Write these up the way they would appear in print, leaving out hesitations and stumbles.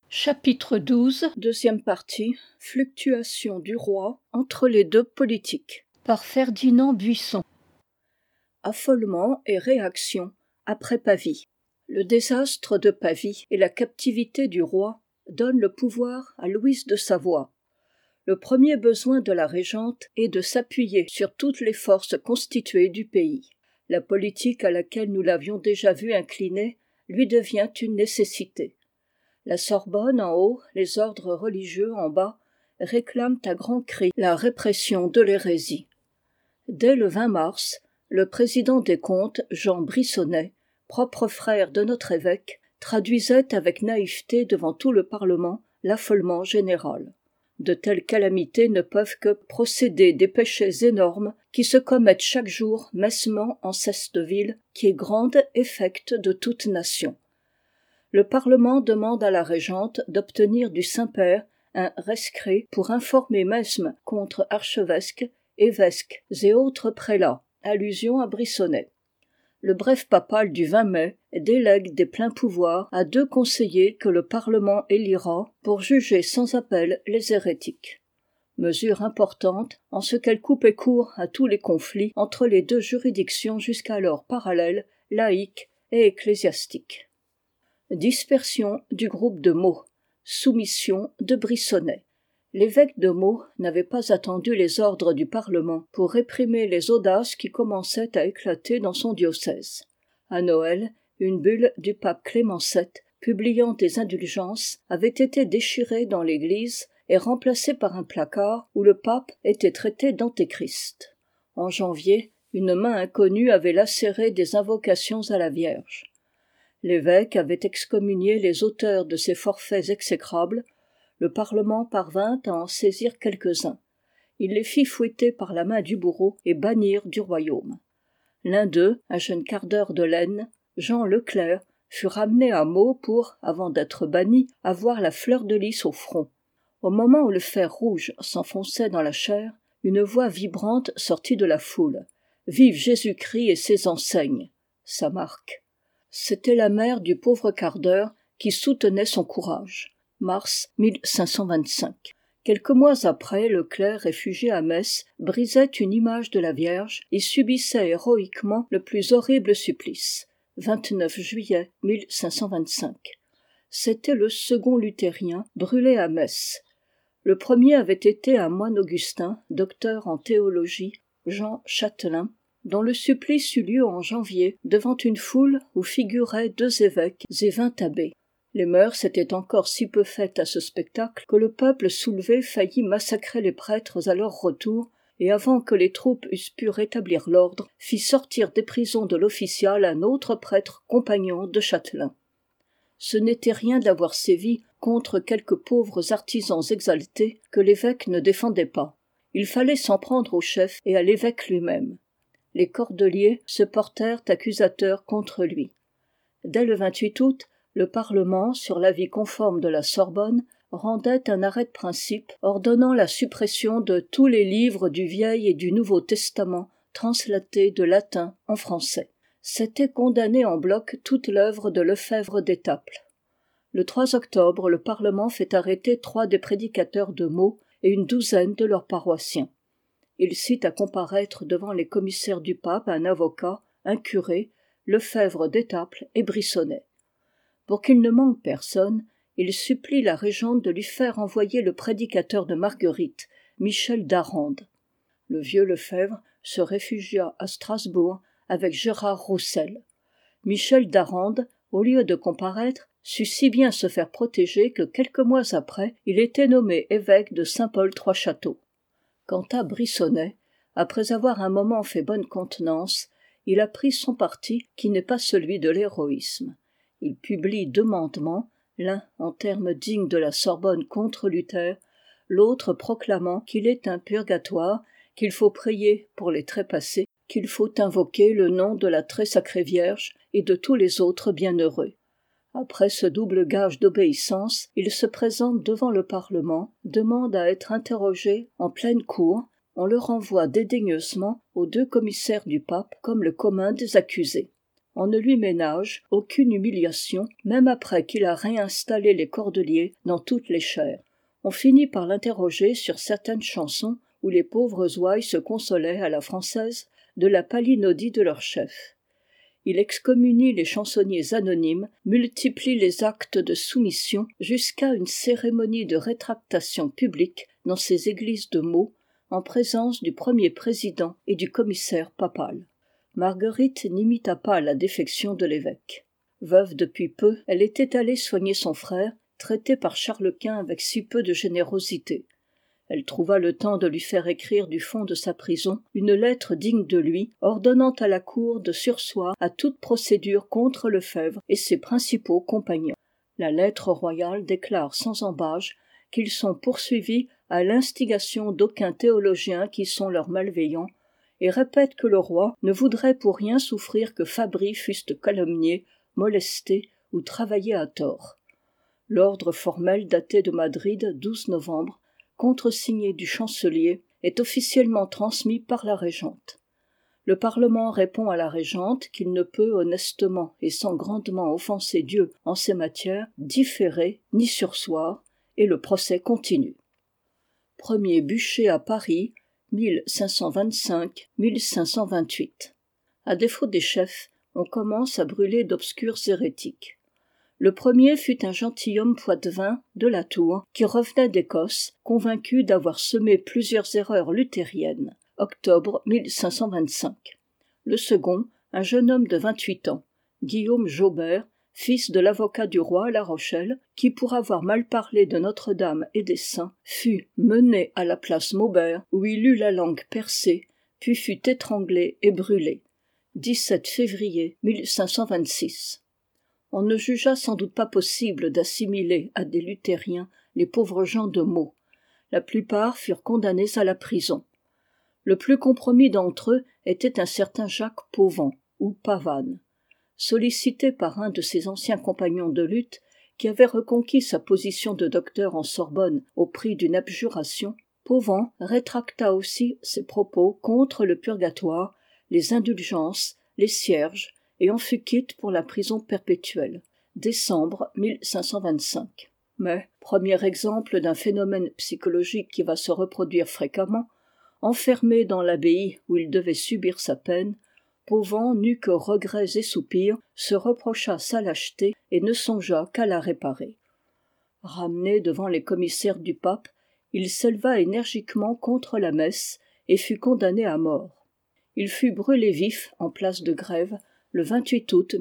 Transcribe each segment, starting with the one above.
Chapitre 12, deuxième partie, fluctuation du roi entre les deux politiques, par Ferdinand Buisson. Affolement et réaction après Pavie. Le désastre de Pavie et la captivité du roi donnent le pouvoir à Louise de Savoie. Le premier besoin de la régente est de s'appuyer sur toutes les forces constituées du pays. La politique à laquelle nous l'avions déjà vu incliner lui devient une nécessité. La Sorbonne en haut, les ordres religieux en bas, réclament à grands cris la répression de l'hérésie. Dès le 20 mars, le président des comptes, Jean Brissonnet, propre frère de notre évêque, traduisait avec naïveté devant tout le Parlement l'affolement général. De telles calamités ne peuvent que procéder des péchés énormes qui se commettent chaque jour messement en cette ville, qui est grande effecte de toute nation. Le Parlement demande à la régente d'obtenir du Saint-Père un rescrit pour informer mesme contre archevêques, évêques et autres prélats, allusion à Brissonnet. Le bref papal du 20 mai délègue des pleins pouvoirs à 2 conseillers que le Parlement élira pour juger sans appel les hérétiques. Mesure importante en ce qu'elle coupait court à tous les conflits entre les 2 juridictions jusqu'alors parallèles, laïques et ecclésiastiques. Dispersion du groupe de Meaux. Soumission de Brissonnet. L'évêque de Meaux n'avait pas attendu les ordres du Parlement pour réprimer les audaces qui commençaient à éclater dans son diocèse. À Noël, une bulle du pape Clément VII, publiant des indulgences, avait été déchirée dans l'église et remplacée par un placard où le pape était traité d'antéchrist. En janvier, une main inconnue avait lacéré des invocations à la Vierge. L'évêque avait excommunié les auteurs de ces forfaits exécrables. Le Parlement parvint à en saisir quelques-uns. Il les fit fouetter par la main du bourreau et bannir du royaume. L'un d'eux, un jeune cardeur de l'Aisne, Jean Leclerc, fut ramené à Meaux pour, avant d'être banni, avoir la fleur de lys au front. Au moment où le fer rouge s'enfonçait dans la chair, une voix vibrante sortit de la foule. « Vive Jésus-Christ et ses enseignes !» Sa marque. C'était la mère du pauvre cardeur qui soutenait son courage. Mars 1525. Quelques mois après, Leclerc, réfugié à Metz, brisait une image de la Vierge et subissait héroïquement le plus horrible supplice. 29 juillet 1525. C'était le second luthérien, brûlé à Metz. Le premier avait été un moine augustin, docteur en théologie, Jean Châtelain, dont le supplice eut lieu en janvier devant une foule où figuraient 2 évêques et 20 abbés. Les mœurs étaient encore si peu faites à ce spectacle que le peuple soulevé faillit massacrer les prêtres à leur retour et avant que les troupes eussent pu rétablir l'ordre, fit sortir des prisons de l'official un autre prêtre compagnon de Châtelain. Ce n'était rien d'avoir sévi contre quelques pauvres artisans exaltés que l'évêque ne défendait pas. Il fallait s'en prendre au chef et à l'évêque lui-même. Les cordeliers se portèrent accusateurs contre lui. Dès le 28 août, le Parlement, sur l'avis conforme de la Sorbonne, rendait un arrêt de principe ordonnant la suppression de tous les livres du Vieil et du Nouveau Testament translatés de latin en français. C'était condamner en bloc toute l'œuvre de Lefèvre d'Étaples. Le 3 octobre, le Parlement fait arrêter 3 des prédicateurs de Meaux et une douzaine de leurs paroissiens. Il cite à comparaître devant les commissaires du pape un avocat, un curé, Lefèvre d'Étaples et Brissonnet. Pour qu'il ne manque personne, il supplie la régente de lui faire envoyer le prédicateur de Marguerite, Michel d'Arande. Le vieux Lefèvre se réfugia à Strasbourg avec Gérard Roussel. Michel d'Arande, au lieu de comparaître, sut si bien se faire protéger que quelques mois après, il était nommé évêque de Saint-Paul-Trois-Châteaux. Quant à Brissonnet, après avoir un moment fait bonne contenance, il a pris son parti qui n'est pas celui de l'héroïsme. Il publie 2 mandements, l'un en termes dignes de la Sorbonne contre Luther, l'autre proclamant qu'il est un purgatoire, qu'il faut prier pour les trépassés, qu'il faut invoquer le nom de la très sacrée Vierge et de tous les autres bienheureux. Après ce double gage d'obéissance, il se présente devant le Parlement, demande à être interrogé en pleine cour, on le renvoie dédaigneusement aux 2 commissaires du pape comme le commun des accusés. On ne lui ménage aucune humiliation, même après qu'il a réinstallé les cordeliers dans toutes les chaires. On finit par l'interroger sur certaines chansons où les pauvres ouailles se consolaient à la française de la palinodie de leur chef. Il excommunie les chansonniers anonymes, multiplie les actes de soumission jusqu'à une cérémonie de rétractation publique dans ses églises de Meaux, en présence du premier président et du commissaire papal. Marguerite n'imita pas la défection de l'évêque. Veuve depuis peu, elle était allée soigner son frère, traité par Charles Quint avec si peu de générosité. Elle trouva le temps de lui faire écrire du fond de sa prison une lettre digne de lui, ordonnant à la cour de surseoir à toute procédure contre Lefebvre et ses principaux compagnons. La lettre royale déclare sans ambages qu'ils sont poursuivis à l'instigation d'aucuns théologiens qui sont leurs malveillants, et répète que le roi ne voudrait pour rien souffrir que Fabri fussent calomniés, molestés ou travaillés à tort. L'ordre formel daté de Madrid, 12 novembre, contresigné du chancelier, est officiellement transmis par la régente. Le Parlement répond à la régente qu'il ne peut honnêtement et sans grandement offenser Dieu en ces matières différer ni surseoir, et le procès continue. Premier bûcher à Paris, 1525-1528. À défaut des chefs, on commence à brûler d'obscurs hérétiques. Le premier fut un gentilhomme poitevin de la Tour qui revenait d'Écosse, convaincu d'avoir semé plusieurs erreurs luthériennes. Octobre 1525. Le second, un jeune homme de 28 ans, Guillaume Jaubert, fils de l'avocat du roi à La Rochelle, qui, pour avoir mal parlé de Notre-Dame et des saints, fut mené à la place Maubert, où il eut la langue percée, puis fut étranglé et brûlé. 17 février 1526. On ne jugea sans doute pas possible d'assimiler à des luthériens les pauvres gens de Meaux. La plupart furent condamnés à la prison. Le plus compromis d'entre eux était un certain Jacques Pauvant, ou Pavane. Sollicité par un de ses anciens compagnons de lutte, qui avait reconquis sa position de docteur en Sorbonne au prix d'une abjuration, Pauvant rétracta aussi ses propos contre le purgatoire, les indulgences, les cierges, et en fut quitte pour la prison perpétuelle. Décembre 1525. Mais, premier exemple d'un phénomène psychologique qui va se reproduire fréquemment, enfermé dans l'abbaye où il devait subir sa peine, Pauvant n'eut que regrets et soupirs, se reprocha sa lâcheté et ne songea qu'à la réparer. Ramené devant les commissaires du pape, il s'éleva énergiquement contre la messe et fut condamné à mort. Il fut brûlé vif en place de Grève le 28 août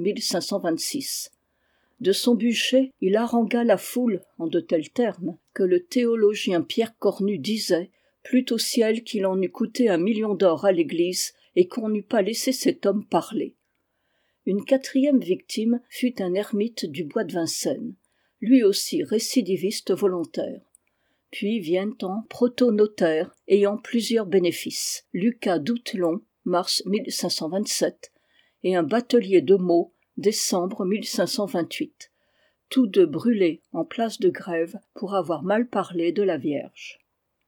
1526. De son bûcher, il harangua la foule en de tels termes que le théologien Pierre Cornu disait « Plût au ciel qu'il en eût coûté 1 million d'or à l'Église et qu'on n'eût pas laissé cet homme parler. » Une quatrième victime fut un ermite du bois de Vincennes, lui aussi récidiviste volontaire. Puis viennent en protonotaires ayant plusieurs bénéfices, Lucas d'Outelon, mars 1527, et un batelier de Meaux, décembre 1528, tous deux brûlés en place de Grève pour avoir mal parlé de la Vierge.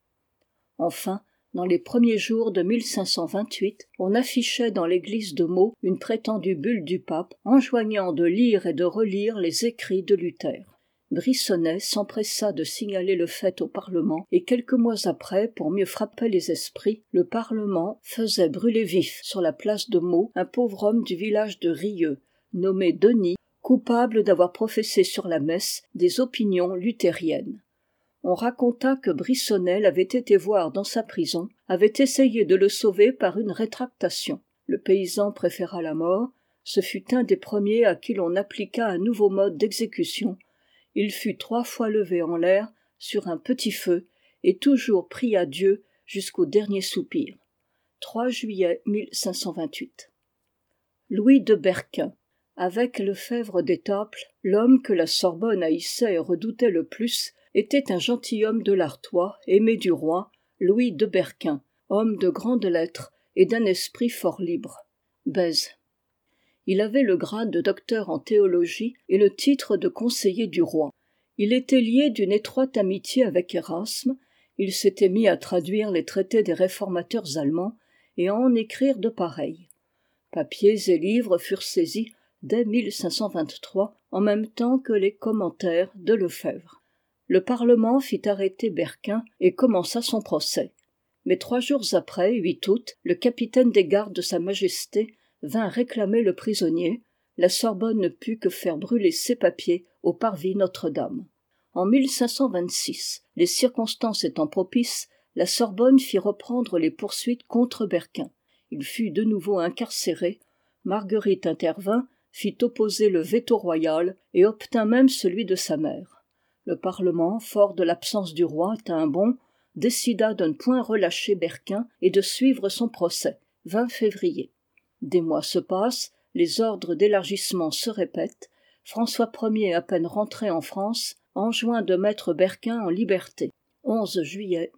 Enfin, dans les premiers jours de 1528, on affichait dans l'église de Meaux une prétendue bulle du pape enjoignant de lire et de relire les écrits de Luther. Brissonnet s'empressa de signaler le fait au Parlement, et quelques mois après, pour mieux frapper les esprits, le Parlement faisait brûler vif sur la place de Meaux un pauvre homme du village de Rieux, nommé Denis, coupable d'avoir professé sur la messe des opinions luthériennes. On raconta que Brissonnet l'avait été voir dans sa prison, avait essayé de le sauver par une rétractation. Le paysan préféra la mort, ce fut un des premiers à qui l'on appliqua un nouveau mode d'exécution. Il fut 3 fois levé en l'air sur un petit feu et toujours pria Dieu jusqu'au dernier soupir. 3 juillet 1528. Louis de Berquin. Avec Lefebvre d'Étaples, l'homme que la Sorbonne haïssait et redoutait le plus était un gentilhomme de l'Artois, aimé du roi, Louis de Berquin, homme de grandes lettres et d'un esprit fort libre. Bèze. Il avait le grade de docteur en théologie et le titre de conseiller du roi. Il était lié d'une étroite amitié avec Érasme, il s'était mis à traduire les traités des réformateurs allemands et à en écrire de pareils. Papiers et livres furent saisis dès 1523, en même temps que les commentaires de Lefebvre. Le Parlement fit arrêter Berquin et commença son procès. Mais 3 jours après, 8 août, le capitaine des gardes de Sa Majesté vint réclamer le prisonnier. La Sorbonne ne put que faire brûler ses papiers au parvis Notre-Dame. En 1526, les circonstances étant propices, la Sorbonne fit reprendre les poursuites contre Berquin. Il fut de nouveau incarcéré. Marguerite intervint, fit opposer le veto royal et obtint même celui de sa mère. Le Parlement, fort de l'absence du roi, tint bon, décida de ne point relâcher Berquin et de suivre son procès, 20 février. Des mois se passent, les ordres d'élargissement se répètent. François Ier, à peine rentré en France, enjoint de mettre Berquin en liberté. 11 juillet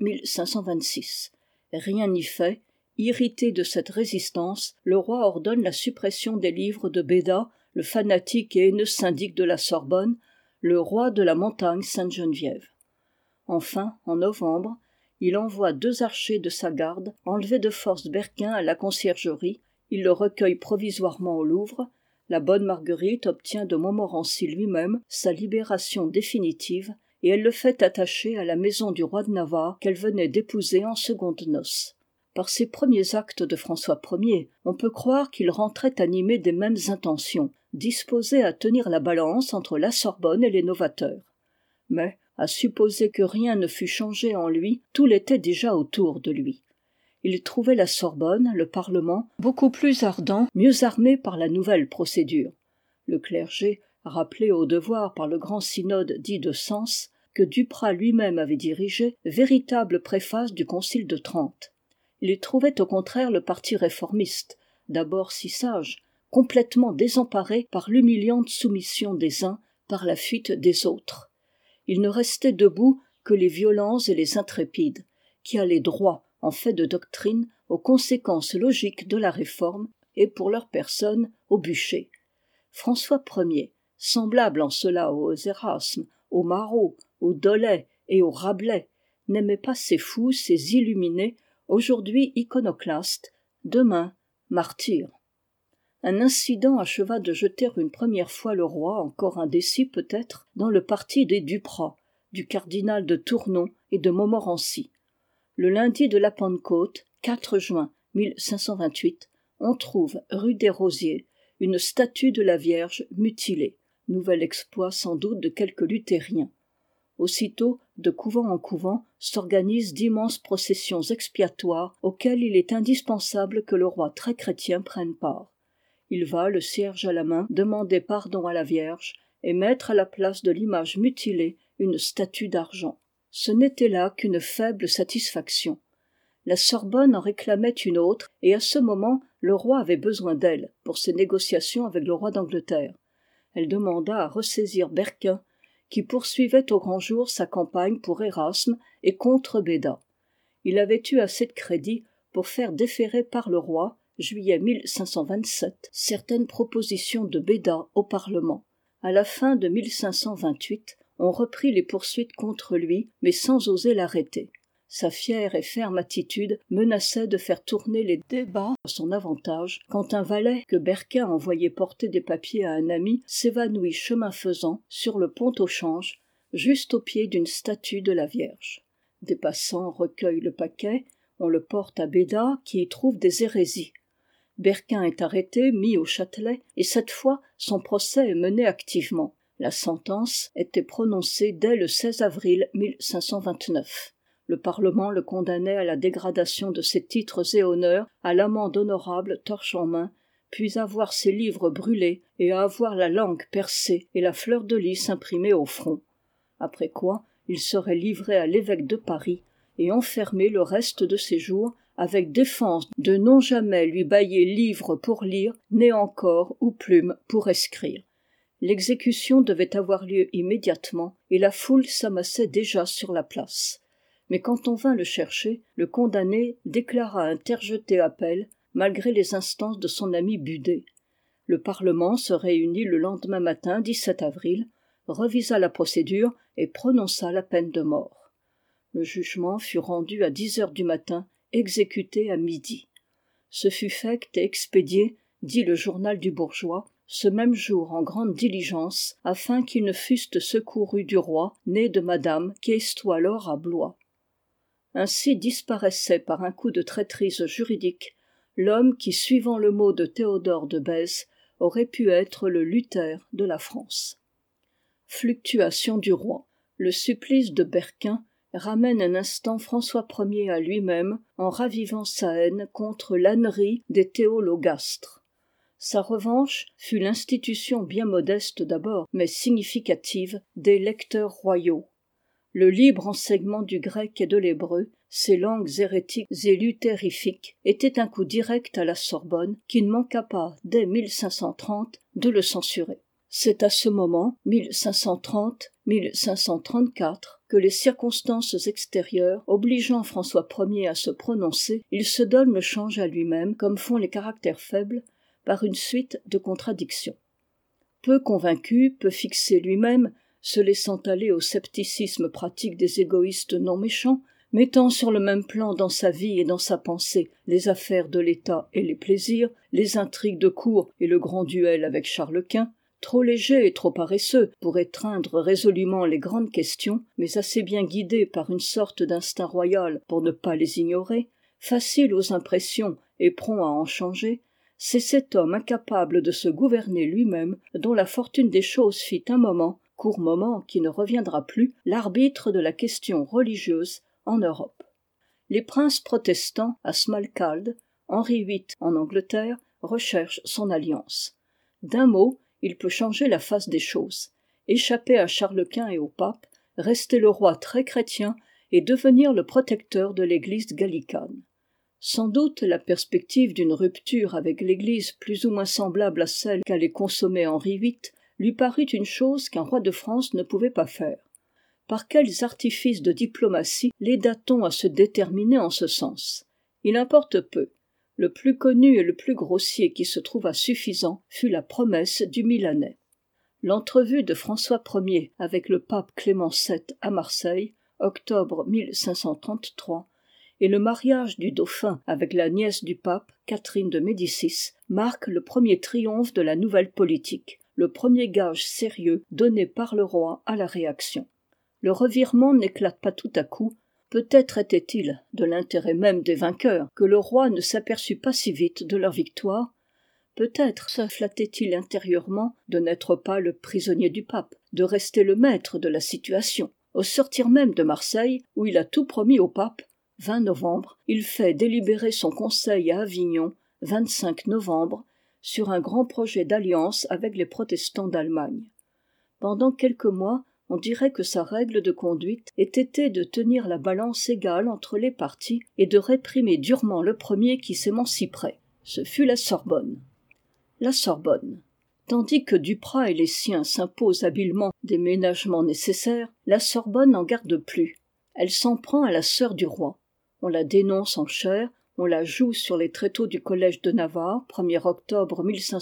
1526. Rien n'y fait. Irrité de cette résistance, le roi ordonne la suppression des livres de Béda, le fanatique et haineux syndic de la Sorbonne, le roi de la montagne Sainte-Geneviève. Enfin, en novembre, il envoie 2 archers de sa garde enlever de force Berquin à la conciergerie. Il le recueille provisoirement au Louvre. La bonne Marguerite obtient de Montmorency lui-même sa libération définitive et elle le fait attacher à la maison du roi de Navarre qu'elle venait d'épouser en secondes noces. Par ces premiers actes de François Ier, on peut croire qu'il rentrait animé des mêmes intentions, disposé à tenir la balance entre la Sorbonne et les novateurs. Mais, à supposer que rien ne fût changé en lui, tout l'était déjà autour de lui. Il trouvait la Sorbonne, le Parlement, beaucoup plus ardent, mieux armé par la nouvelle procédure. Le clergé, rappelé au devoir par le grand synode dit de Sens, que Duprat lui-même avait dirigé, véritable préface du Concile de Trente. Il trouvait au contraire le parti réformiste, d'abord si sage, complètement désemparé par l'humiliante soumission des uns, par la fuite des autres. Il ne restait debout que les violents et les intrépides, qui allaient droit, en fait de doctrine, aux conséquences logiques de la réforme, et pour leur personne, au bûcher. François Ier, semblable en cela aux Érasme, aux Marot, aux Dolay et aux Rabelais, n'aimait pas ces fous, ces illuminés, aujourd'hui iconoclastes, demain martyrs. Un incident acheva de jeter une première fois le roi, encore indécis peut-être, dans le parti des Duprat, du cardinal de Tournon et de Montmorency. Le lundi de la Pentecôte, 4 juin 1528, on trouve, rue des Rosiers, une statue de la Vierge mutilée, nouvel exploit sans doute de quelques luthériens. Aussitôt, de couvent en couvent, s'organisent d'immenses processions expiatoires auxquelles il est indispensable que le roi très chrétien prenne part. Il va, le cierge à la main, demander pardon à la Vierge et mettre à la place de l'image mutilée une statue d'argent. Ce n'était là qu'une faible satisfaction. La Sorbonne en réclamait une autre, et à ce moment, le roi avait besoin d'elle pour ses négociations avec le roi d'Angleterre. Elle demanda à ressaisir Berquin, qui poursuivait au grand jour sa campagne pour Érasme et contre Béda. Il avait eu assez de crédit pour faire déférer par le roi, juillet 1527, certaines propositions de Béda au Parlement. À la fin de 1528, on reprit les poursuites contre lui, mais sans oser l'arrêter. Sa fière et ferme attitude menaçait de faire tourner les débats à son avantage quand un valet que Berquin envoyait porter des papiers à un ami s'évanouit chemin faisant sur le pont au Change, juste au pied d'une statue de la Vierge. Des passants recueillent le paquet, on le porte à Béda qui y trouve des hérésies. Berquin est arrêté, mis au Châtelet, et cette fois son procès est mené activement. La sentence était prononcée dès le 16 avril 1529. Le Parlement le condamnait à la dégradation de ses titres et honneurs, à l'amende honorable torche en main, puis à voir ses livres brûlés et à avoir la langue percée et la fleur de lys imprimée au front. Après quoi, il serait livré à l'évêque de Paris et enfermé le reste de ses jours, avec défense de non jamais lui bailler livre pour lire, né encore ou plume pour escrire. L'exécution devait avoir lieu immédiatement, et la foule s'amassait déjà sur la place. Mais quand on vint le chercher, le condamné déclara interjeter appel, malgré les instances de son ami Budé. Le Parlement se réunit le lendemain matin, 17 avril, revisa la procédure et prononça la peine de mort. Le jugement fut rendu à 10 heures du matin, exécuté à midi. Ce fut fait et expédié dit le journal du bourgeois, ce même jour en grande diligence, afin qu'ils ne fussent secourus du roi, né de madame, qui estoit lors à Blois. Ainsi disparaissait par un coup de traîtrise juridique l'homme qui, suivant le mot de Théodore de Bèze, aurait pu être le Luther de la France. Fluctuation du roi. Le supplice de Berquin ramène un instant François Ier à lui-même en ravivant sa haine contre l'ânerie des théologastres. Sa revanche fut l'institution bien modeste d'abord, mais significative, des lecteurs royaux. Le libre enseignement du grec et de l'hébreu, ces langues hérétiques et luthérifiques, était un coup direct à la Sorbonne, qui ne manqua pas, dès 1530, de le censurer. C'est à ce moment, 1530-1534, que les circonstances extérieures obligeant François Ier à se prononcer, il se donne le change à lui-même, comme font les caractères faibles, par une suite de contradictions. Peu convaincu, peu fixé lui-même, se laissant aller au scepticisme pratique des égoïstes non méchants, mettant sur le même plan dans sa vie et dans sa pensée les affaires de l'État et les plaisirs, les intrigues de cour et le grand duel avec Charles Quint, trop léger et trop paresseux pour étreindre résolument les grandes questions, mais assez bien guidé par une sorte d'instinct royal pour ne pas les ignorer, facile aux impressions et prompt à en changer, c'est cet homme incapable de se gouverner lui-même dont la fortune des choses fit un moment, court moment qui ne reviendra plus, l'arbitre de la question religieuse en Europe. Les princes protestants à Smalcalde, Henri VIII en Angleterre, recherchent son alliance. D'un mot, il peut changer la face des choses, échapper à Charles Quint et au pape, rester le roi très chrétien et devenir le protecteur de l'église gallicane. Sans doute la perspective d'une rupture avec l'église plus ou moins semblable à celle qu'allait consommer Henri VIII lui parut une chose qu'un roi de France ne pouvait pas faire. Par quels artifices de diplomatie l'aida-t-on à se déterminer en ce sens ? Il importe peu. Le plus connu et le plus grossier qui se trouva suffisant fut la promesse du Milanais. L'entrevue de François Ier avec le pape Clément VII à Marseille, octobre 1533, et le mariage du dauphin avec la nièce du pape, Catherine de Médicis, marquent le premier triomphe de la nouvelle politique, le premier gage sérieux donné par le roi à la réaction. Le revirement n'éclate pas tout à coup, peut-être était-il de l'intérêt même des vainqueurs que le roi ne s'aperçut pas si vite de leur victoire, peut-être se flattait-il intérieurement de n'être pas le prisonnier du pape, de rester le maître de la situation. Au sortir même de Marseille, où il a tout promis au pape, 20 novembre, il fait délibérer son conseil à Avignon, 25 novembre, sur un grand projet d'alliance avec les protestants d'Allemagne. Pendant quelques mois, on dirait que sa règle de conduite ait été de tenir la balance égale entre les partis et de réprimer durement le premier qui s'émanciperait. Ce fut la Sorbonne. La Sorbonne. Tandis que Duprat et les siens s'imposent habilement des ménagements nécessaires, la Sorbonne n'en garde plus. Elle s'en prend à la sœur du roi. On la dénonce en chaire, on la joue sur les tréteaux du collège de Navarre, 1er octobre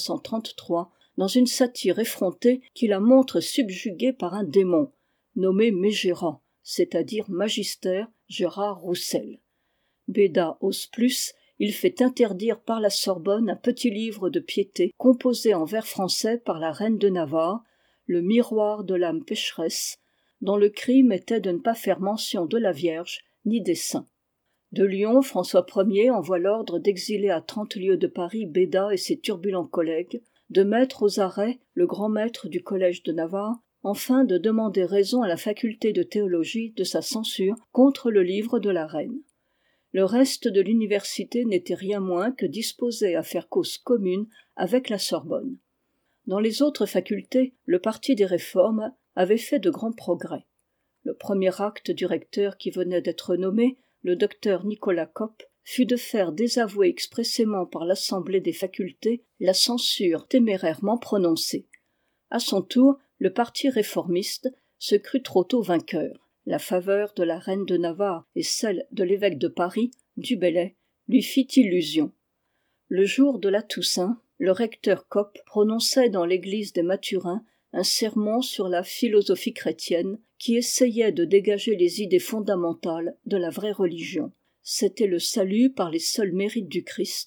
1533, dans une satire effrontée qui la montre subjuguée par un démon, nommé Mégéran, c'est-à-dire Magister Gérard Roussel. Béda ose plus, il fait interdire par la Sorbonne un petit livre de piété composé en vers français par la reine de Navarre, le miroir de l'âme pécheresse, dont le crime était de ne pas faire mention de la Vierge ni des saints. De Lyon, François Ier envoie l'ordre d'exiler à 30 lieues de Paris Béda et ses turbulents collègues, de mettre aux arrêts le grand maître du collège de Navarre, enfin de demander raison à la faculté de théologie de sa censure contre le livre de la reine. Le reste de l'université n'était rien moins que disposé à faire cause commune avec la Sorbonne. Dans les autres facultés, le parti des réformes avait fait de grands progrès. Le premier acte du recteur qui venait d'être nommé, le docteur Nicolas Cop, fut de faire désavouer expressément par l'Assemblée des facultés la censure témérairement prononcée. À son tour, le parti réformiste se crut trop tôt vainqueur. La faveur de la reine de Navarre et celle de l'évêque de Paris, du Bellay, lui fit illusion. Le jour de la Toussaint, le recteur Cop prononçait dans l'église des Mathurins un sermon sur la philosophie chrétienne qui essayait de dégager les idées fondamentales de la vraie religion. C'était le salut par les seuls mérites du Christ,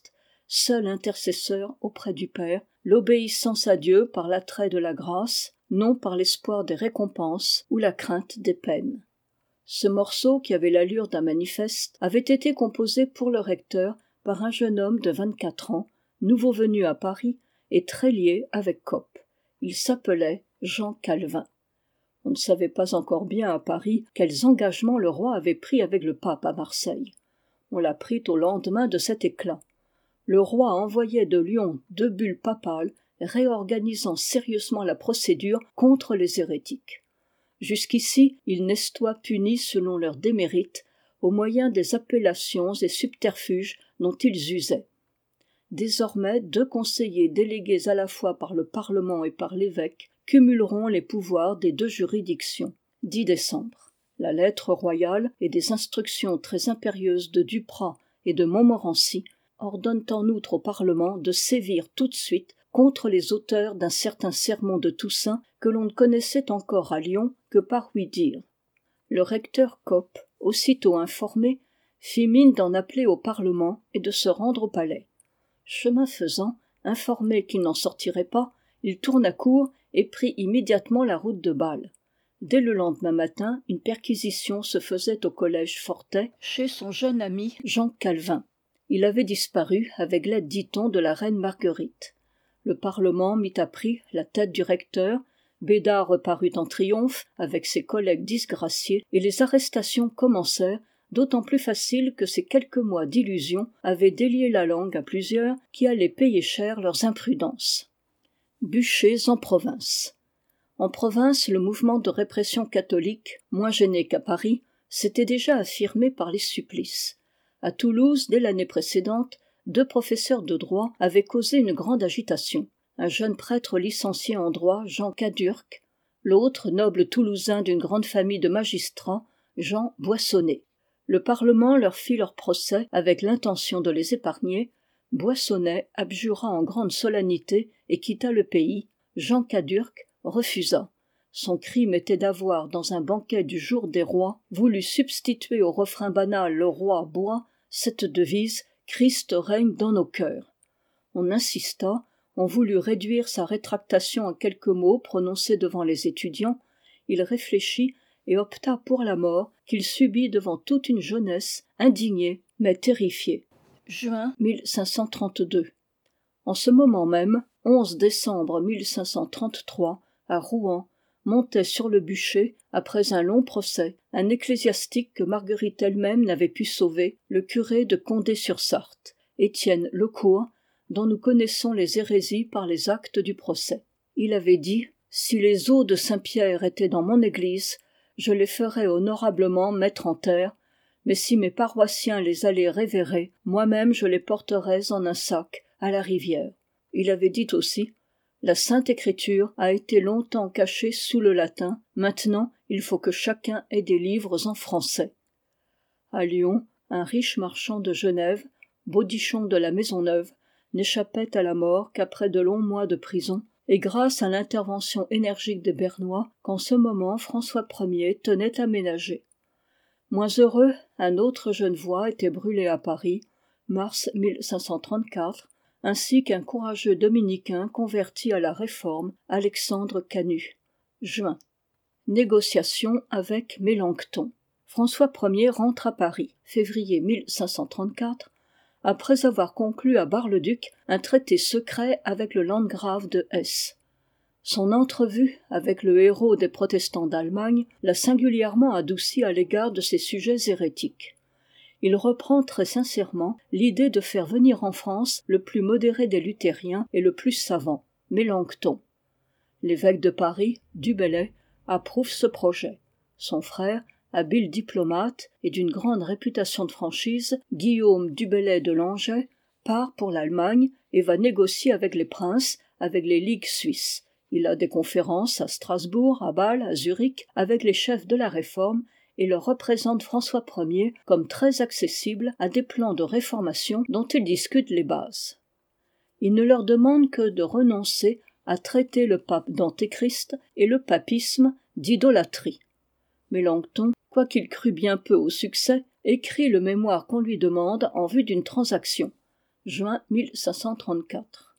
seul intercesseur auprès du Père, l'obéissance à Dieu par l'attrait de la grâce, non par l'espoir des récompenses ou la crainte des peines. Ce morceau, qui avait l'allure d'un manifeste, avait été composé pour le recteur par un jeune homme de 24 ans, nouveau venu à Paris et très lié avec Coppe. Il s'appelait Jean Calvin. On ne savait pas encore bien à Paris quels engagements le roi avait pris avec le pape à Marseille. On l'apprit au lendemain de cet éclat. Le roi envoyait de Lyon 2 bulles papales réorganisant sérieusement la procédure contre les hérétiques. Jusqu'ici, ils n'estoient punis selon leurs démérites, au moyen des appellations et subterfuges dont ils usaient. Désormais, 2 conseillers délégués à la fois par le Parlement et par l'évêque cumuleront les pouvoirs des 2 juridictions. 10 décembre. La lettre royale et des instructions très impérieuses de Duprat et de Montmorency ordonnent en outre au Parlement de sévir tout de suite contre les auteurs d'un certain sermon de Toussaint que l'on ne connaissait encore à Lyon que par ouï-dire. Le recteur Coppe, aussitôt informé, fit mine d'en appeler au Parlement et de se rendre au palais. Chemin faisant, informé qu'il n'en sortirait pas, il tourna court et prit immédiatement la route de Bâle. Dès le lendemain matin, une perquisition se faisait au collège Fortet chez son jeune ami Jean Calvin. Il avait disparu avec l'aide, dit-on, de la reine Marguerite. Le Parlement mit à prix la tête du recteur, Bédard reparut en triomphe avec ses collègues disgraciés, et les arrestations commencèrent, d'autant plus faciles que ces quelques mois d'illusion avaient délié la langue à plusieurs qui allaient payer cher leurs imprudences. Bûchers en province. En province, le mouvement de répression catholique, moins gêné qu'à Paris, s'était déjà affirmé par les supplices. À Toulouse, dès l'année précédente, 2 professeurs de droit avaient causé une grande agitation. Un jeune prêtre licencié en droit, Jean Cadurc, l'autre, noble toulousain d'une grande famille de magistrats, Jean Boissonnet. Le Parlement leur fit leur procès avec l'intention de les épargner. Boissonnet abjura en grande solennité et quitta le pays. Jean Cadurc refusa. Son crime était d'avoir, dans un banquet du jour des rois, voulu substituer au refrain banal « Le roi boit » cette devise « Christ règne dans nos cœurs ». On insista, on voulut réduire sa rétractation à quelques mots prononcés devant les étudiants. Il réfléchit et opta pour la mort qu'il subit devant toute une jeunesse indignée mais terrifiée. Juin 1532. En ce moment même, 11 décembre 1533, à Rouen, montait sur le bûcher, après un long procès, un ecclésiastique que Marguerite elle-même n'avait pu sauver, le curé de Condé-sur-Sarthe, Étienne Lecourt, dont nous connaissons les hérésies par les actes du procès. Il avait dit « Si les os de Saint-Pierre étaient dans mon église, je les ferais honorablement mettre en terre, mais si mes paroissiens les allaient révérer, moi-même je les porterais en un sac à la rivière. » Il avait dit aussi « La Sainte Écriture a été longtemps cachée sous le latin, maintenant il faut que chacun ait des livres en français. » À Lyon, un riche marchand de Genève, Baudichon de la Maisonneuve, n'échappait à la mort qu'après de longs mois de prison, et grâce à l'intervention énergique des Bernois qu'en ce moment François Ier tenait à ménager. Moins heureux, un autre Genevois était brûlé à Paris, mars 1534, ainsi qu'un courageux dominicain converti à la Réforme, Alexandre Canut. Juin. Négociation avec Mélenchon. François Ier rentre à Paris, février 1534, après avoir conclu à Bar-le-Duc un traité secret avec le landgrave de Hesse. Son entrevue avec le héros des protestants d'Allemagne l'a singulièrement adouci à l'égard de ses sujets hérétiques. Il reprend très sincèrement l'idée de faire venir en France le plus modéré des luthériens et le plus savant, Mélenchon. L'évêque de Paris, Du Bellay, approuve ce projet. Son frère, habile diplomate et d'une grande réputation de franchise, Guillaume Du Bellay de Langeais, part pour l'Allemagne et va négocier avec les princes, avec les ligues suisses. Il a des conférences à Strasbourg, à Bâle, à Zurich, avec les chefs de la Réforme, et leur représente François Ier comme très accessible à des plans de réformation dont il discute les bases. Il ne leur demande que de renoncer à traiter le pape d'antéchrist et le papisme d'idolâtrie. Mélenchon, quoiqu'il crût bien peu au succès, écrit le mémoire qu'on lui demande en vue d'une transaction. juin 1534.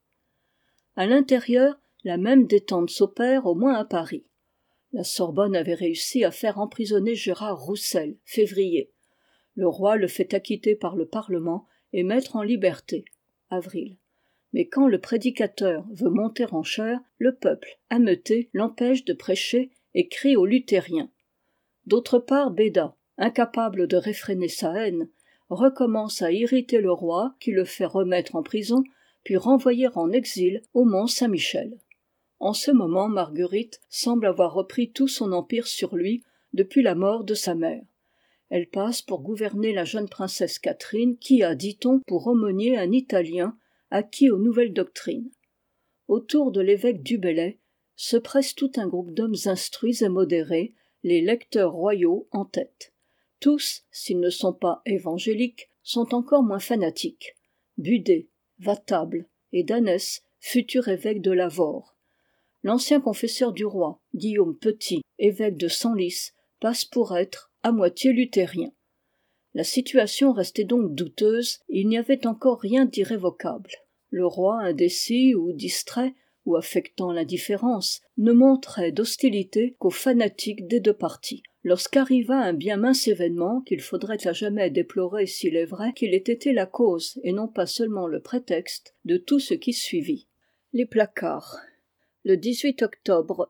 À l'intérieur, la même détente s'opère au moins à Paris. La Sorbonne avait réussi à faire emprisonner Gérard Roussel, février. Le roi le fait acquitter par le Parlement et mettre en liberté, avril. Mais quand le prédicateur veut monter en chaire, le peuple, ameuté, l'empêche de prêcher et crie aux luthériens. D'autre part, Béda, incapable de réfréner sa haine, recommence à irriter le roi qui le fait remettre en prison puis renvoyer en exil au mont Saint-Michel. En ce moment, Marguerite semble avoir repris tout son empire sur lui depuis la mort de sa mère. Elle passe pour gouverner la jeune princesse Catherine qui a, dit-on, pour aumônier un Italien acquis aux nouvelles doctrines. Autour de l'évêque du Bellay se presse tout un groupe d'hommes instruits et modérés, les lecteurs royaux en tête. Tous, s'ils ne sont pas évangéliques, sont encore moins fanatiques. Budé, Vatable et Danès, futur évêque de Lavaur. L'ancien confesseur du roi, Guillaume Petit, évêque de Senlis, passe pour être à moitié luthérien. La situation restait donc douteuse et il n'y avait encore rien d'irrévocable. Le roi, indécis ou distrait, ou affectant l'indifférence, ne montrait d'hostilité qu'aux fanatiques des deux partis. Lorsqu'arriva un bien mince événement qu'il faudrait à jamais déplorer s'il est vrai qu'il ait été la cause et non pas seulement le prétexte de tout ce qui suivit. Les placards. Le 18 octobre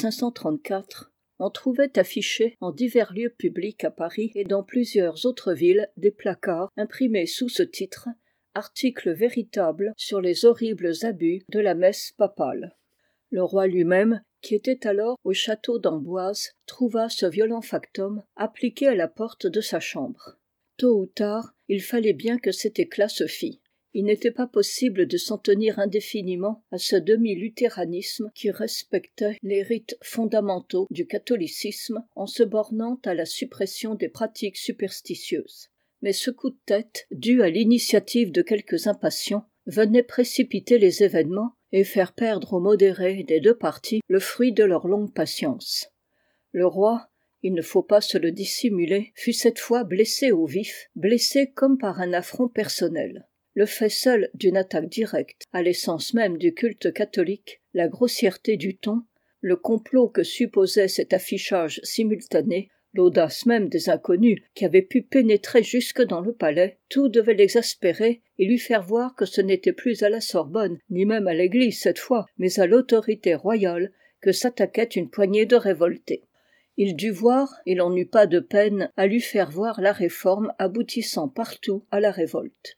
1534, on trouvait affichés en divers lieux publics à Paris et dans plusieurs autres villes des placards imprimés sous ce titre « Article véritable sur les horribles abus de la messe papale ». Le roi lui-même, qui était alors au château d'Amboise, trouva ce violent factum appliqué à la porte de sa chambre. Tôt ou tard, il fallait bien que cet éclat se fît. Il n'était pas possible de s'en tenir indéfiniment à ce demi-luthéranisme qui respectait les rites fondamentaux du catholicisme en se bornant à la suppression des pratiques superstitieuses. Mais ce coup de tête, dû à l'initiative de quelques impatients, venait précipiter les événements et faire perdre aux modérés des deux partis le fruit de leur longue patience. Le roi, il ne faut pas se le dissimuler, fut cette fois blessé au vif, blessé comme par un affront personnel. Le fait seul d'une attaque directe à l'essence même du culte catholique, la grossièreté du ton, le complot que supposait cet affichage simultané, l'audace même des inconnus qui avaient pu pénétrer jusque dans le palais, tout devait l'exaspérer et lui faire voir que ce n'était plus à la Sorbonne, ni même à l'Église cette fois, mais à l'autorité royale que s'attaquait une poignée de révoltés. Il dut voir, et l'on n'eut pas de peine à lui faire voir la réforme aboutissant partout à la révolte.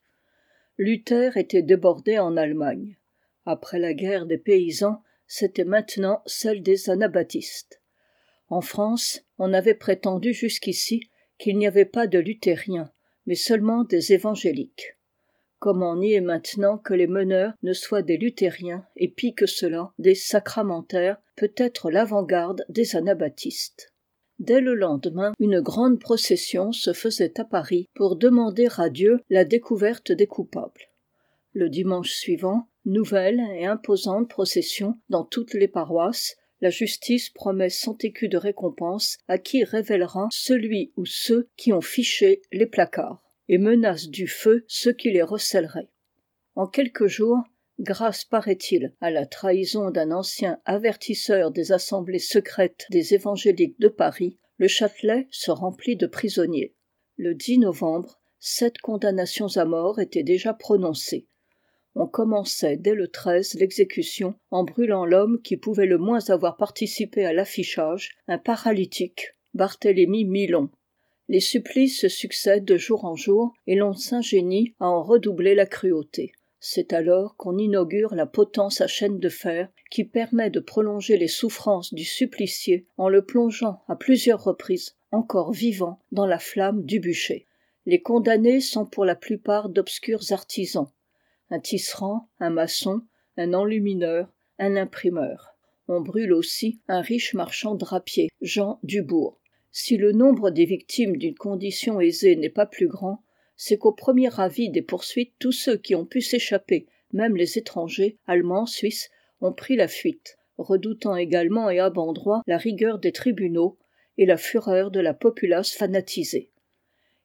Luther était débordé en Allemagne. Après la guerre des paysans, c'était maintenant celle des anabaptistes. En France, on avait prétendu jusqu'ici qu'il n'y avait pas de luthériens, mais seulement des évangéliques. Comment nier maintenant que les meneurs ne soient des luthériens, et pis que cela, des sacramentaires, peut-être l'avant-garde des anabaptistes. Dès le lendemain, une grande procession se faisait à Paris pour demander à Dieu la découverte des coupables. Le dimanche suivant, nouvelle et imposante procession dans toutes les paroisses, la justice promet 100 écus de récompense à qui révélera celui ou ceux qui ont fiché les placards, et menace du feu ceux qui les recèleraient. En quelques jours, grâce, paraît-il, à la trahison d'un ancien avertisseur des assemblées secrètes des évangéliques de Paris, le Châtelet se remplit de prisonniers. Le 10 novembre, 7 condamnations à mort étaient déjà prononcées. On commençait dès le 13 l'exécution en brûlant l'homme qui pouvait le moins avoir participé à l'affichage, un paralytique, Barthélemy Milon. Les supplices se succèdent de jour en jour et l'on s'ingénie à en redoubler la cruauté. C'est alors qu'on inaugure la potence à chaîne de fer qui permet de prolonger les souffrances du supplicié en le plongeant à plusieurs reprises, encore vivant, dans la flamme du bûcher. Les condamnés sont pour la plupart d'obscurs artisans, un tisserand, un maçon, un enlumineur, un imprimeur. On brûle aussi un riche marchand drapier, Jean Dubourg. Si le nombre des victimes d'une condition aisée n'est pas plus grand, c'est qu'au premier avis des poursuites, tous ceux qui ont pu s'échapper, même les étrangers, allemands, suisses, ont pris la fuite, redoutant également et à bon droit la rigueur des tribunaux et la fureur de la populace fanatisée.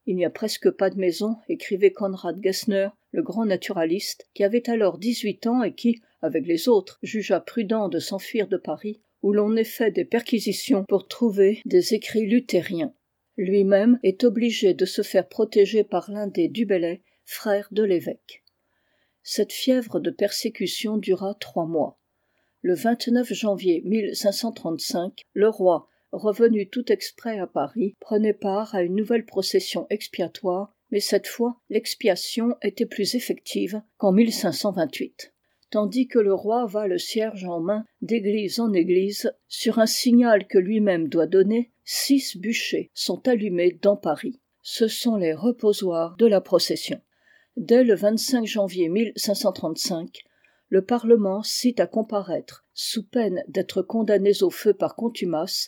Il n'y a presque pas de maison, écrivait Conrad Gessner, le grand naturaliste, qui avait alors 18 ans et qui, avec les autres, jugea prudent de s'enfuir de Paris, où l'on ait fait des perquisitions pour trouver des écrits luthériens. Lui-même est obligé de se faire protéger par l'un des du Bellay, frère de l'évêque. Cette fièvre de persécution dura 3 mois. Le 29 janvier 1535, le roi, revenu tout exprès à Paris, prenait part à une nouvelle procession expiatoire, mais cette fois, l'expiation était plus effective qu'en 1528. Tandis que le roi va le cierge en main d'église en église, sur un signal que lui-même doit donner, 6 bûchers sont allumés dans Paris. Ce sont les reposoirs de la procession. Dès le 25 janvier 1535, le Parlement cite à comparaître, sous peine d'être condamnés au feu par contumace,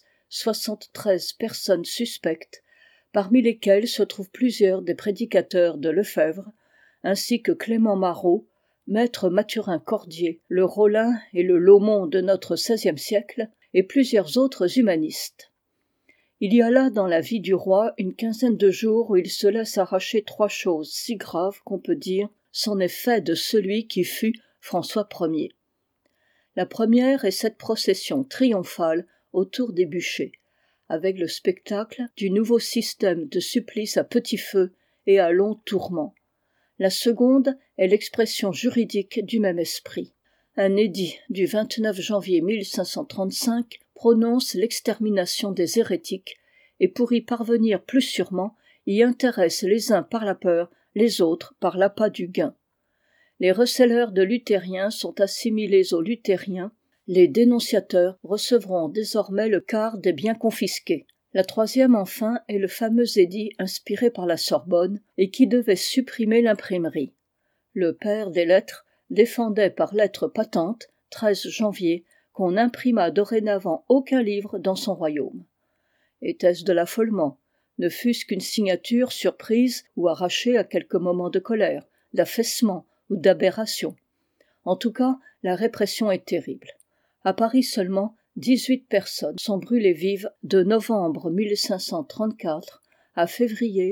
73 personnes suspectes, parmi lesquelles se trouvent plusieurs des prédicateurs de Lefebvre, ainsi que Clément Marot, maître Mathurin Cordier, le Rollin et le Laumont de notre XVIe siècle, et plusieurs autres humanistes. Il y a là dans la vie du roi une quinzaine de jours où il se laisse arracher 3 choses si graves qu'on peut dire c'en est fait de celui qui fut François Ier. La première est cette procession triomphale autour des bûchers, avec le spectacle du nouveau système de supplice à petit feu et à long tourment. La seconde est l'expression juridique du même esprit. Un édit du 29 janvier 1535 prononce l'extermination des hérétiques et pour y parvenir plus sûrement, y intéresse les uns par la peur, les autres par l'appât du gain. Les receleurs de luthériens sont assimilés aux luthériens, les dénonciateurs recevront désormais le quart des biens confisqués. La troisième enfin est le fameux édit inspiré par la Sorbonne et qui devait supprimer l'imprimerie. Le père des lettres défendait par lettre patente, 13 janvier, qu'on n'imprimât dorénavant aucun livre dans son royaume. Était-ce de l'affolement? Ne fût-ce qu'une signature surprise ou arrachée à quelque moment de colère, d'affaissement ou d'aberration. En tout cas, la répression est terrible. À Paris seulement, 18 personnes sont brûlées vives de novembre 1534 à février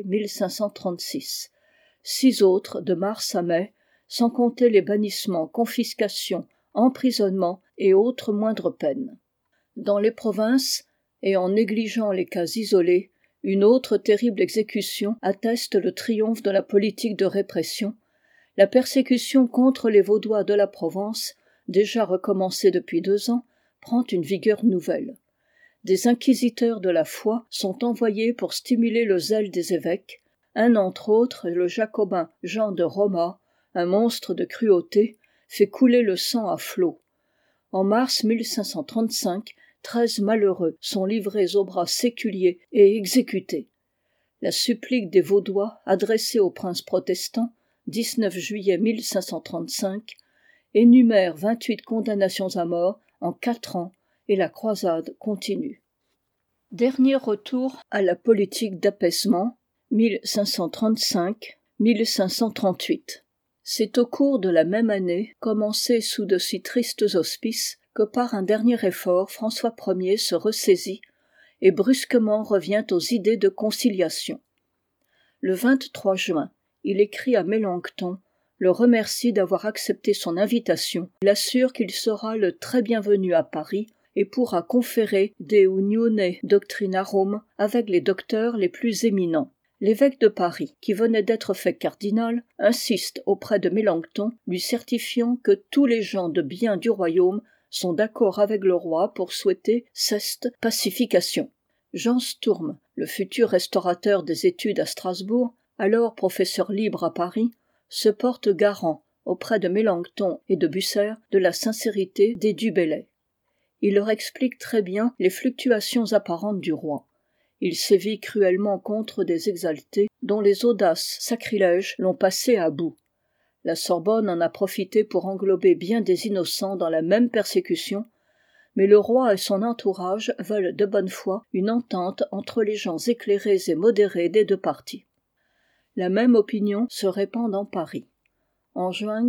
1536. 6 autres de mars à mai, sans compter les bannissements, confiscations, emprisonnements et autres moindres peines. Dans les provinces, et en négligeant les cas isolés, une autre terrible exécution atteste le triomphe de la politique de répression. La persécution contre les Vaudois de la Provence, déjà recommencée depuis 2 ans, prend une vigueur nouvelle. Des inquisiteurs de la foi sont envoyés pour stimuler le zèle des évêques. Un entre autres, le jacobin Jean de Roma, un monstre de cruauté, fait couler le sang à flots. En mars 1535, 13 malheureux sont livrés aux bras séculiers et exécutés. La supplique des Vaudois, adressée aux princes protestants, 19 juillet 1535, énumère 28 condamnations à mort en 4 ans et la croisade continue. Dernier retour à la politique d'apaisement, 1535-1538. C'est au cours de la même année, commencée sous de si tristes auspices, que par un dernier effort François Ier se ressaisit et brusquement revient aux idées de conciliation. Le 23 juin, il écrit à Mélenchon, le remercie d'avoir accepté son invitation, l'assure qu'il sera le très bienvenu à Paris et pourra conférer de unione doctrinarum avec les docteurs les plus éminents. L'évêque de Paris, qui venait d'être fait cardinal, insiste auprès de Mélenchon, lui certifiant que tous les gens de bien du royaume sont d'accord avec le roi pour souhaiter cette pacification. Jean Sturm, le futur restaurateur des études à Strasbourg, alors professeur libre à Paris, se porte garant auprès de Mélenchon et de Bucer de la sincérité des du Bellay. Il leur explique très bien les fluctuations apparentes du roi. Il sévit cruellement contre des exaltés dont les audaces sacrilèges l'ont passé à bout. La Sorbonne en a profité pour englober bien des innocents dans la même persécution, mais le roi et son entourage veulent de bonne foi une entente entre les gens éclairés et modérés des 2 partis. La même opinion se répand dans Paris. En juin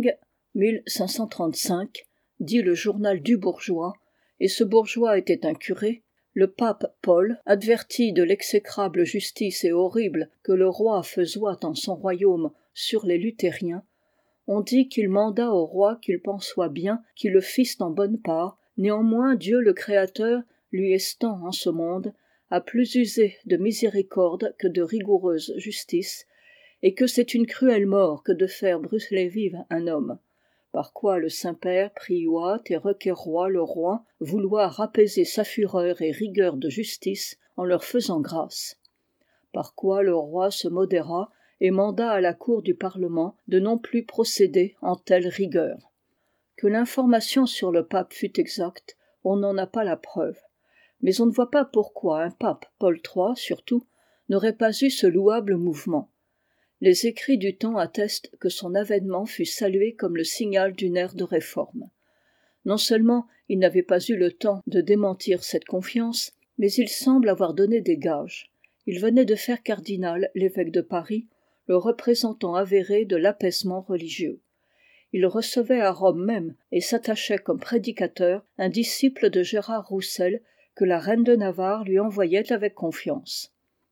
1535, dit le journal du bourgeois, et ce bourgeois était un curé, le pape Paul, averti de l'exécrable justice et horrible que le roi faisoit en son royaume sur les luthériens, on dit qu'il manda au roi qu'il pensoit bien qu'ils le fissent en bonne part, néanmoins Dieu le Créateur lui estant en ce monde à plus user de miséricorde que de rigoureuse justice, et que c'est une cruelle mort que de faire brûler vive un homme. Par quoi le Saint-Père prioit et requerroit le roi vouloir apaiser sa fureur et rigueur de justice en leur faisant grâce. Par quoi le roi se modéra et manda à la cour du Parlement de non plus procéder en telle rigueur. Que l'information sur le pape fût exacte, on n'en a pas la preuve, mais on ne voit pas pourquoi un pape, Paul III surtout, n'aurait pas eu ce louable mouvement. Les écrits du temps attestent que son avènement fut salué comme le signal d'une ère de réforme. Non seulement il n'avait pas eu le temps de démentir cette confiance, mais il semble avoir donné des gages. Il venait de faire cardinal l'évêque de Paris, le représentant avéré de l'apaisement religieux. Il recevait à Rome même et s'attachait comme prédicateur un disciple de Gérard Roussel que la reine de Navarre lui envoyait avec confiance.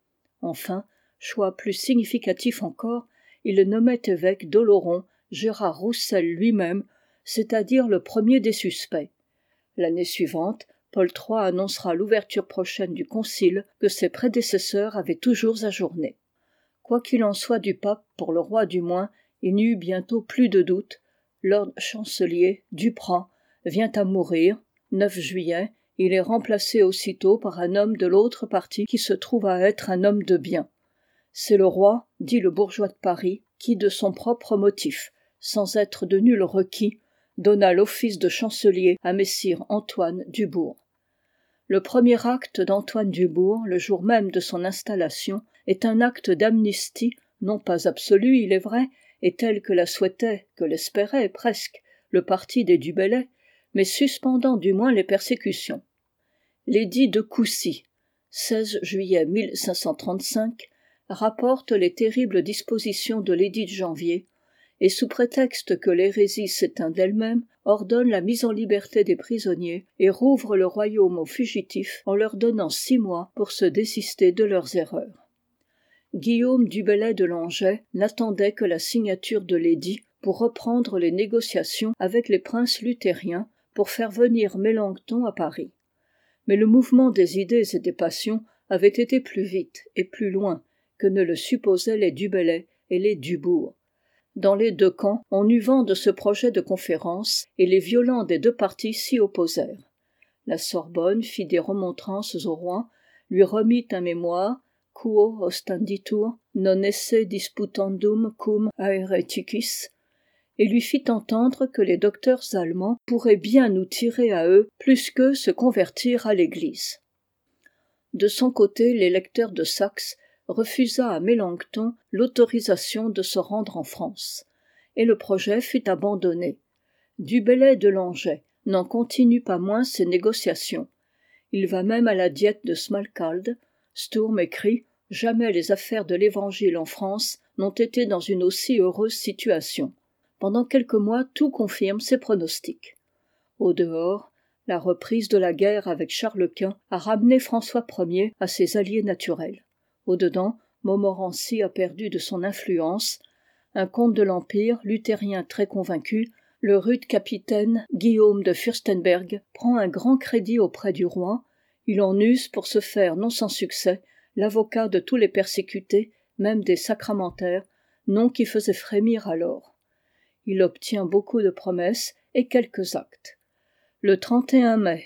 Enfin, choix plus significatif encore, il nommait évêque d'Oloron Gérard Roussel lui-même, c'est-à-dire le premier des suspects. L'année suivante, Paul III annoncera l'ouverture prochaine du concile que ses prédécesseurs avaient toujours ajourné. Quoi qu'il en soit du pape, pour le roi du moins, il n'y eut bientôt plus de doute. Lord chancelier Duprat vient à mourir, 9 juillet, il est remplacé aussitôt par un homme de l'autre parti qui se trouve à être un homme de bien. C'est le roi, dit le bourgeois de Paris, qui de son propre motif, sans être de nul requis, donna l'office de chancelier à messire Antoine Dubourg. Le premier acte d'Antoine Dubourg, le jour même de son installation, est un acte d'amnistie, non pas absolu, il est vrai, et tel que la souhaitait, que l'espérait presque, le parti des du Bellay, mais suspendant du moins les persécutions. L'édit de Coucy, 16 juillet 1535, rapporte les terribles dispositions de l'édit de janvier, et sous prétexte que l'hérésie s'éteint d'elle-même, ordonne la mise en liberté des prisonniers et rouvre le royaume aux fugitifs en leur donnant 6 mois pour se désister de leurs erreurs. Guillaume du Bellay de Langeais n'attendait que la signature de l'édit pour reprendre les négociations avec les princes luthériens pour faire venir Mélenchon à Paris. Mais le mouvement des idées et des passions avait été plus vite et plus loin que ne le supposaient les du Bellay et les Dubourg. Dans les 2 camps, on eut vent de ce projet de conférence, et les violents des 2 partis s'y opposèrent. La Sorbonne fit des remontrances au roi, lui remit un mémoire, Quo ostenditur non esse disputandum cum haereticis, et lui fit entendre que les docteurs allemands pourraient bien nous tirer à eux plus qu'eux se convertir à l'Église. De son côté, l'électeur de Saxe refusa à Mélenchon l'autorisation de se rendre en France, et le projet fut abandonné. Du Bellay de Langeais n'en continue pas moins ses négociations. Il va même à la diète de Smalkalde. Sturm écrit « Jamais les affaires de l'Évangile en France n'ont été dans une aussi heureuse situation. Pendant quelques mois, tout confirme ses pronostics. » Au dehors, la reprise de la guerre avec Charles Quint a ramené François Ier à ses alliés naturels. Au-dedans, Montmorency a perdu de son influence. Un comte de l'Empire, luthérien très convaincu, le rude capitaine Guillaume de Fürstenberg, prend un grand crédit auprès du roi. Il en use pour se faire, non sans succès, l'avocat de tous les persécutés, même des sacramentaires, nom qui faisait frémir alors. Il obtient beaucoup de promesses et quelques actes. Le 31 mai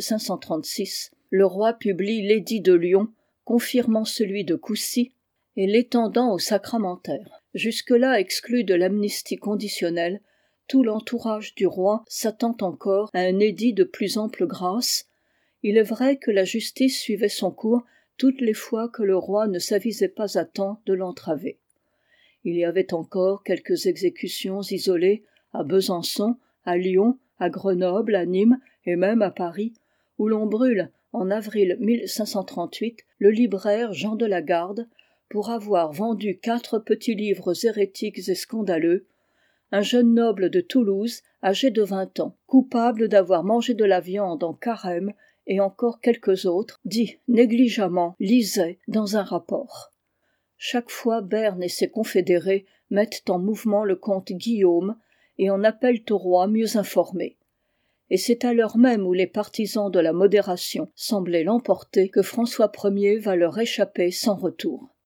1536, le roi publie l'édit de Lyon, confirmant celui de Coucy et l'étendant aux sacramentaires. Jusque-là exclu de l'amnistie conditionnelle, tout l'entourage du roi s'attend encore à un édit de plus ample grâce. Il est vrai que la justice suivait son cours toutes les fois que le roi ne s'avisait pas à temps de l'entraver. Il y avait encore quelques exécutions isolées à Besançon, à Lyon, à Grenoble, à Nîmes et même à Paris, où l'on brûle, en avril 1538, le libraire Jean de la Garde pour avoir vendu 4 petits livres hérétiques et scandaleux, un jeune noble de Toulouse, âgé de 20 ans, coupable d'avoir mangé de la viande en carême et encore quelques autres, dits négligemment, lisaient dans un rapport. Chaque fois Berne et ses confédérés mettent en mouvement le comte Guillaume et en appellent au roi mieux informé. Et c'est à l'heure même où les partisans de la modération semblaient l'emporter que François Ier va leur échapper sans retour.